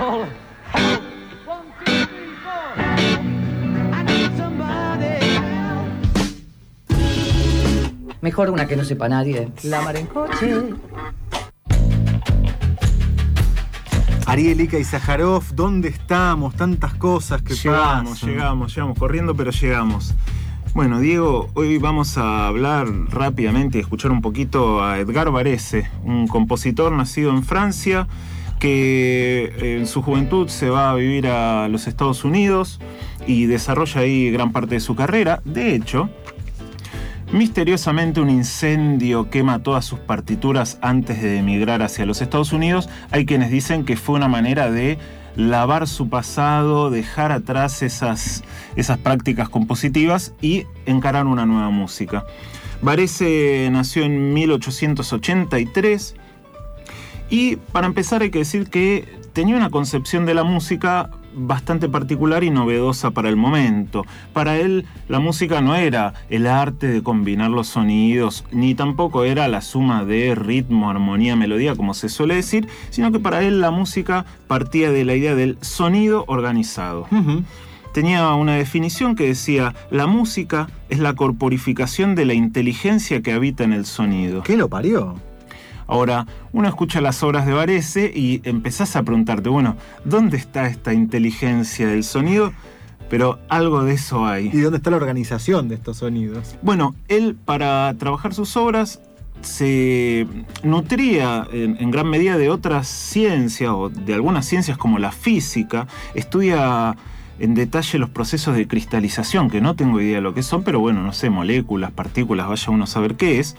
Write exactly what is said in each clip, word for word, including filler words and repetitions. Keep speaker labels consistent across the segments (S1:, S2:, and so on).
S1: Help, help. One, two, three, four. I need somebody help.
S2: Mejor una que no sepa nadie. La mar en coche.
S3: Ariel Ika y Sájarov, ¿dónde estamos? Tantas cosas que
S4: llegamos,
S3: pasan.
S4: Llegamos, llegamos, corriendo, pero llegamos. Bueno, Diego, hoy vamos a hablar rápidamente y escuchar un poquito a Edgar Varese, un compositor nacido en Francia que en su juventud se va a vivir a los Estados Unidos y desarrolla ahí gran parte de su carrera. De hecho, misteriosamente un incendio quema todas sus partituras antes de emigrar hacia los Estados Unidos. Hay quienes dicen que fue una manera de lavar su pasado, dejar atrás esas, esas prácticas compositivas y encarar una nueva música. Varese nació en mil ochocientos ochenta y tres y para empezar hay que decir que tenía una concepción de la música bastante particular y novedosa para el momento. Para él la música no era el arte de combinar los sonidos, ni tampoco era la suma de ritmo, armonía, melodía, como se suele decir, sino que para él la música partía de la idea del sonido organizado. Uh-huh. Tenía una definición que decía: la música es la corporificación de la inteligencia que habita en el sonido.
S3: ¿Qué lo parió?
S4: Ahora, uno escucha las obras de Varese y empezás a preguntarte, bueno, ¿dónde está esta inteligencia del sonido? Pero algo de eso hay.
S3: ¿Y dónde está la organización de estos sonidos?
S4: Bueno, él para trabajar sus obras se nutría en, en gran medida de otras ciencias o de algunas ciencias como la física. Estudia en detalle los procesos de cristalización, que no tengo idea de lo que son, pero bueno, no sé, moléculas, partículas, vaya uno a saber qué es.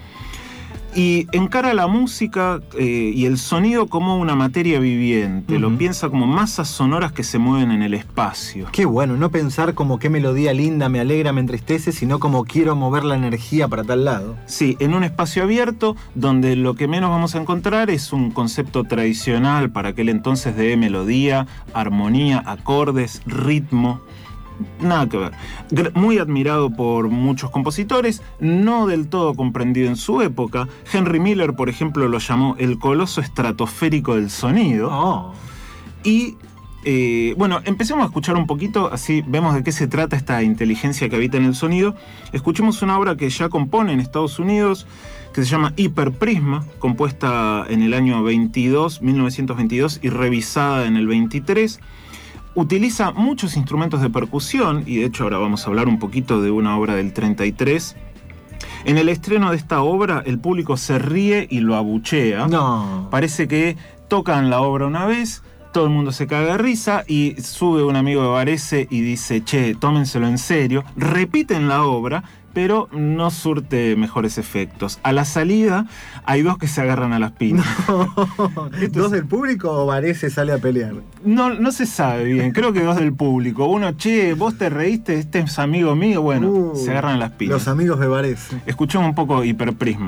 S4: Y encara la música eh, y el sonido como una materia viviente. Uh-huh. Lo piensa como masas sonoras que se mueven en el espacio.
S3: Qué bueno, no pensar como qué melodía linda me alegra, me entristece, sino como quiero mover la energía para tal lado.
S4: Sí, en un espacio abierto donde lo que menos vamos a encontrar es un concepto tradicional para aquel entonces de melodía, armonía, acordes, ritmo. Nada que ver. Muy admirado por muchos compositores, no del todo comprendido en su época. Henry Miller, por ejemplo, lo llamó el coloso estratosférico del sonido.
S3: Oh.
S4: Y eh, bueno, empecemos a escuchar un poquito, así vemos de qué se trata esta inteligencia que habita en el sonido. Escuchemos una obra que ya compone en Estados Unidos, que se llama Hiperprisma, compuesta en el año veintidós, mil novecientos veintidós y revisada en el veintitrés. Utiliza muchos instrumentos de percusión, y de hecho ahora vamos a hablar un poquito de una obra del treinta y tres. En el estreno de esta obra, el público se ríe y lo abuchea.
S3: No.
S4: Parece que tocan la obra una vez, todo el mundo se caga de risa, y sube un amigo de Varese y dice, che, tómenselo en serio. Repiten la obra, pero no surte mejores efectos. A la salida hay dos que se agarran a las piñas.
S3: No. ¿Dos del público o Varese sale a pelear?
S4: No, no se sabe bien, creo que dos del público. Uno, che, vos te reíste, este es amigo mío, bueno, uh, se agarran a las piñas.
S3: Los amigos de Varese.
S4: Escuchemos un poco Hiperprisma.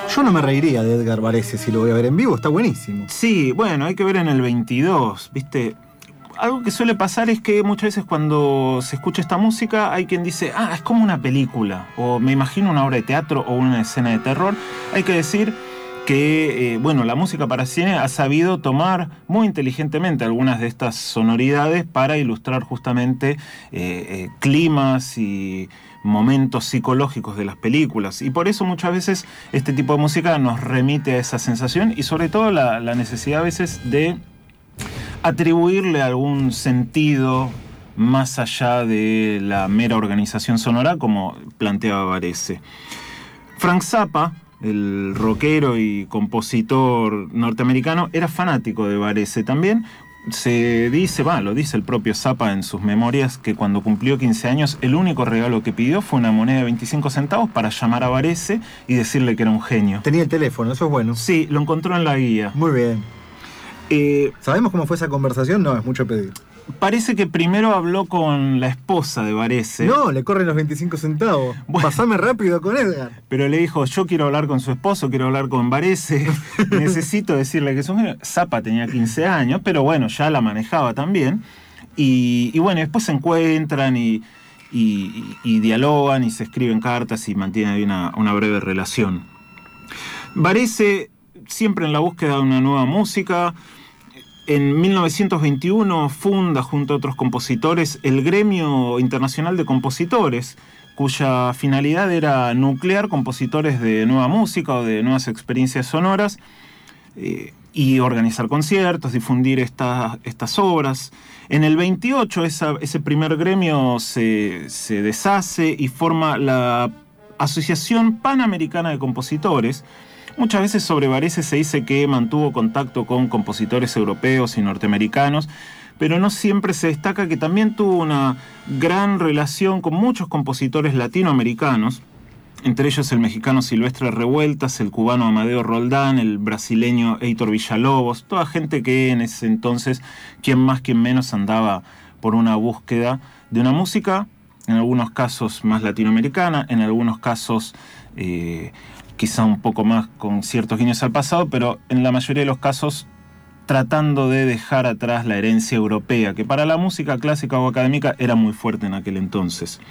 S3: Yo no me reiría de Edgar Varese si lo voy a ver en vivo, está buenísimo.
S4: Sí, bueno, hay que ver en el veintidós, ¿viste? Algo que suele pasar es que muchas veces cuando se escucha esta música hay quien dice, ah, es como una película, o me imagino una obra de teatro o una escena de terror. Hay que decir que, eh, bueno, la música para cine ha sabido tomar muy inteligentemente algunas de estas sonoridades para ilustrar justamente eh, eh, climas y momentos psicológicos de las películas. Y por eso muchas veces este tipo de música nos remite a esa sensación y sobre todo la, la necesidad a veces de atribuirle algún sentido más allá de la mera organización sonora, como planteaba Varese. Frank Zappa, el rockero y compositor norteamericano, era fanático de Varese también. Se dice, va, lo dice el propio Zappa en sus memorias, que cuando cumplió quince años el único regalo que pidió fue una moneda de veinticinco centavos para llamar a Varese y decirle que era un genio.
S3: Tenía el teléfono, eso es bueno.
S4: Sí, lo encontró en la guía.
S3: Muy bien.
S4: Eh,
S3: ¿Sabemos cómo fue esa conversación? No, es mucho pedir.
S4: Parece que primero habló con la esposa de Varese.
S3: No, le corren los veinticinco centavos.
S4: Bueno.
S3: Pasame rápido con Edgar.
S4: Pero le dijo, yo quiero hablar con su esposo, quiero hablar con Varese, necesito decirle que es un genio. Zappa tenía quince años, pero bueno, ya la manejaba también. Y, y bueno, después se encuentran y, y, y dialogan y se escriben cartas y mantienen ahí una, una breve relación. Varese, siempre en la búsqueda de una nueva música, en mil novecientos veintiuno funda junto a otros compositores el Gremio Internacional de Compositores, cuya finalidad era nuclear compositores de nueva música o de nuevas experiencias sonoras eh, y organizar conciertos, difundir esta, estas obras. En el veintiocho esa, ese primer gremio se, se deshace y forma la Asociación Panamericana de Compositores. Muchas veces sobre Varese se dice que mantuvo contacto con compositores europeos y norteamericanos, pero no siempre se destaca que también tuvo una gran relación con muchos compositores latinoamericanos, entre ellos el mexicano Silvestre Revueltas, el cubano Amadeo Roldán, el brasileño Heitor Villalobos, toda gente que en ese entonces, quien más quien menos, andaba por una búsqueda de una música, en algunos casos más latinoamericana, en algunos casos eh, quizá un poco más con ciertos guiños al pasado, pero en la mayoría de los casos tratando de dejar atrás la herencia europea, que para la música clásica o académica era muy fuerte en aquel entonces.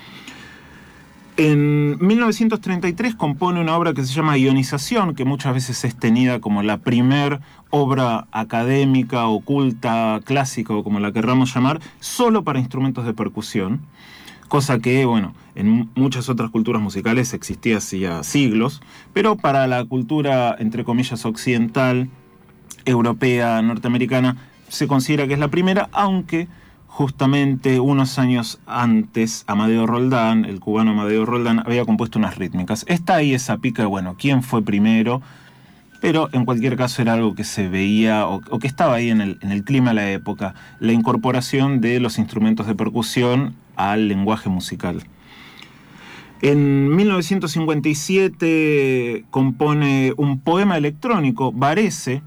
S4: En mil novecientos treinta y tres compone una obra que se llama Ionización, que muchas veces es tenida como la primer obra académica, oculta, clásica o como la querramos llamar, solo para instrumentos de percusión. Cosa que, bueno, en muchas otras culturas musicales existía hacía siglos, pero para la cultura, entre comillas, occidental, europea, norteamericana, se considera que es la primera, aunque justamente unos años antes, Amadeo Roldán, el cubano Amadeo Roldán, había compuesto unas rítmicas. Está ahí esa pica de, bueno, ¿quién fue primero? Pero en cualquier caso era algo que se veía o, o que estaba ahí en el, en el clima de la época, la incorporación de los instrumentos de percusión al lenguaje musical. En mil novecientos cincuenta y siete compone un poema electrónico. Varese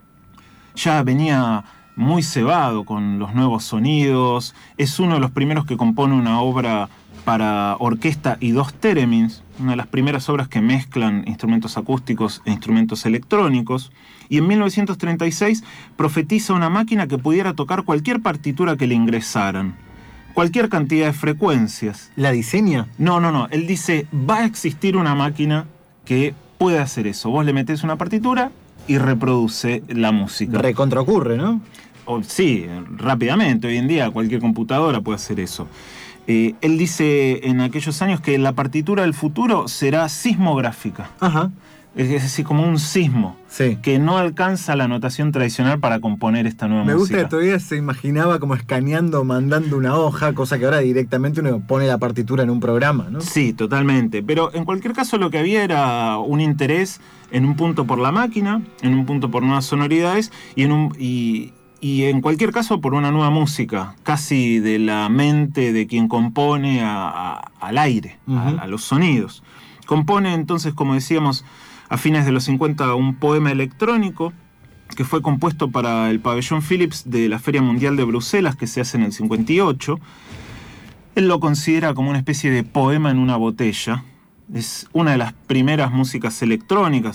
S4: ya venía muy cebado con los nuevos sonidos, es uno de los primeros que compone una obra para orquesta y dos theremins, una de las primeras obras que mezclan instrumentos acústicos e instrumentos electrónicos, y en mil novecientos treinta y seis profetiza una máquina que pudiera tocar cualquier partitura que le ingresaran, cualquier cantidad de frecuencias.
S3: ¿La diseña?
S4: No, no, no, él dice, va a existir una máquina que puede hacer eso. Vos le metés una partitura y reproduce la música.
S3: Recontraocurre, ¿no?
S4: O, sí, rápidamente, hoy en día cualquier computadora puede hacer eso. Eh, él dice en aquellos años que la partitura del futuro será sismográfica.
S3: Ajá.
S4: Es decir, como un sismo,
S3: sí,
S4: que no alcanza la notación tradicional para componer esta nueva
S3: Me
S4: música.
S3: gusta que todavía se imaginaba como escaneando, mandando una hoja, cosa que ahora directamente uno pone la partitura en un programa, ¿no?
S4: Sí, totalmente. Pero en cualquier caso lo que había era un interés en un punto por la máquina, en un punto por nuevas sonoridades y en un... Y, Y en cualquier caso por una nueva música, casi de la mente de quien compone a, a, al aire, uh-huh. a, a los sonidos. Compone entonces, como decíamos, a fines de los cincuenta un poema electrónico que fue compuesto para el pabellón Philips de la Feria Mundial de Bruselas, que se hace en el cincuenta y ocho. Él lo considera como una especie de poema en una botella. Es una de las primeras músicas electrónicas.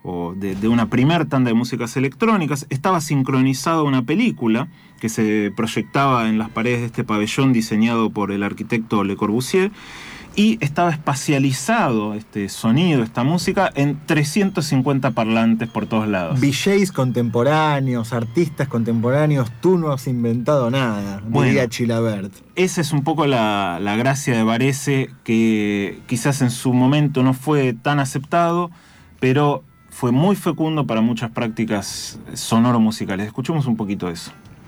S4: o de, de una primer tanda de músicas electrónicas. Estaba sincronizado a una película que se proyectaba en las paredes de este pabellón diseñado por el arquitecto Le Corbusier, y estaba espacializado este sonido, esta música, en trescientos cincuenta parlantes por todos lados.
S3: V Js contemporáneos, artistas contemporáneos, tú no has inventado nada,
S4: Bueno,
S3: diría Chilavert.
S4: Esa es un poco la, la gracia de Varese, que quizás en su momento no fue tan aceptado, pero fue muy fecundo para muchas prácticas sonoro-musicales. Escuchemos un poquito de eso.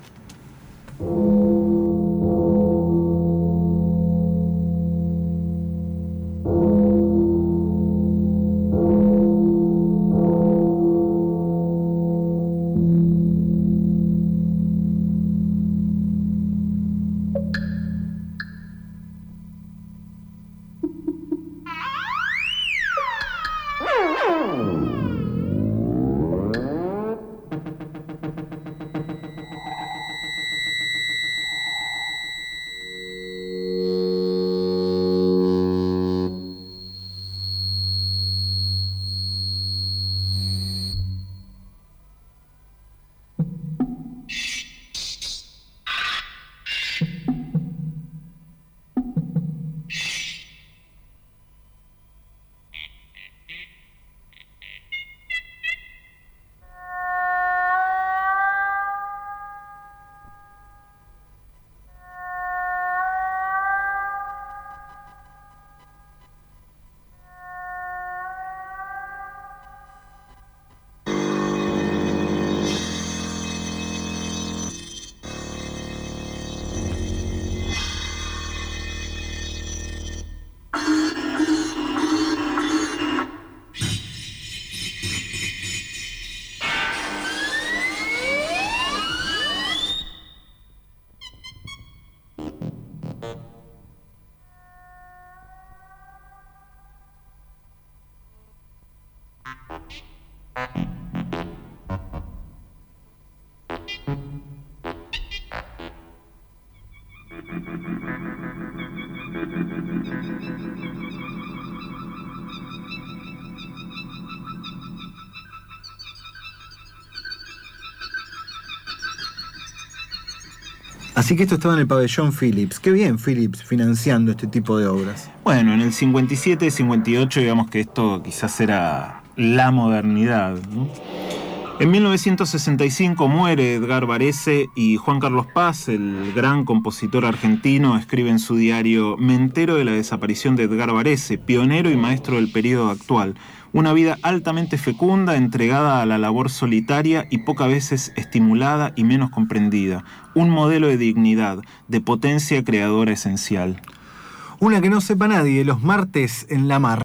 S3: Así que esto estaba en el pabellón Philips. Qué bien Philips financiando este tipo de obras.
S4: Bueno, en el cincuenta y siete, cincuenta y ocho, digamos que esto quizás era la modernidad, ¿no? En mil novecientos sesenta y cinco muere Edgar Varese y Juan Carlos Paz, el gran compositor argentino, escribe en su diario: "Me entero de la desaparición de Edgar Varese, pionero y maestro del periodo actual. Una vida altamente fecunda, entregada a la labor solitaria y pocas veces estimulada y menos comprendida. Un modelo de dignidad, de potencia creadora esencial".
S3: Una que no sepa nadie, los martes en la mar.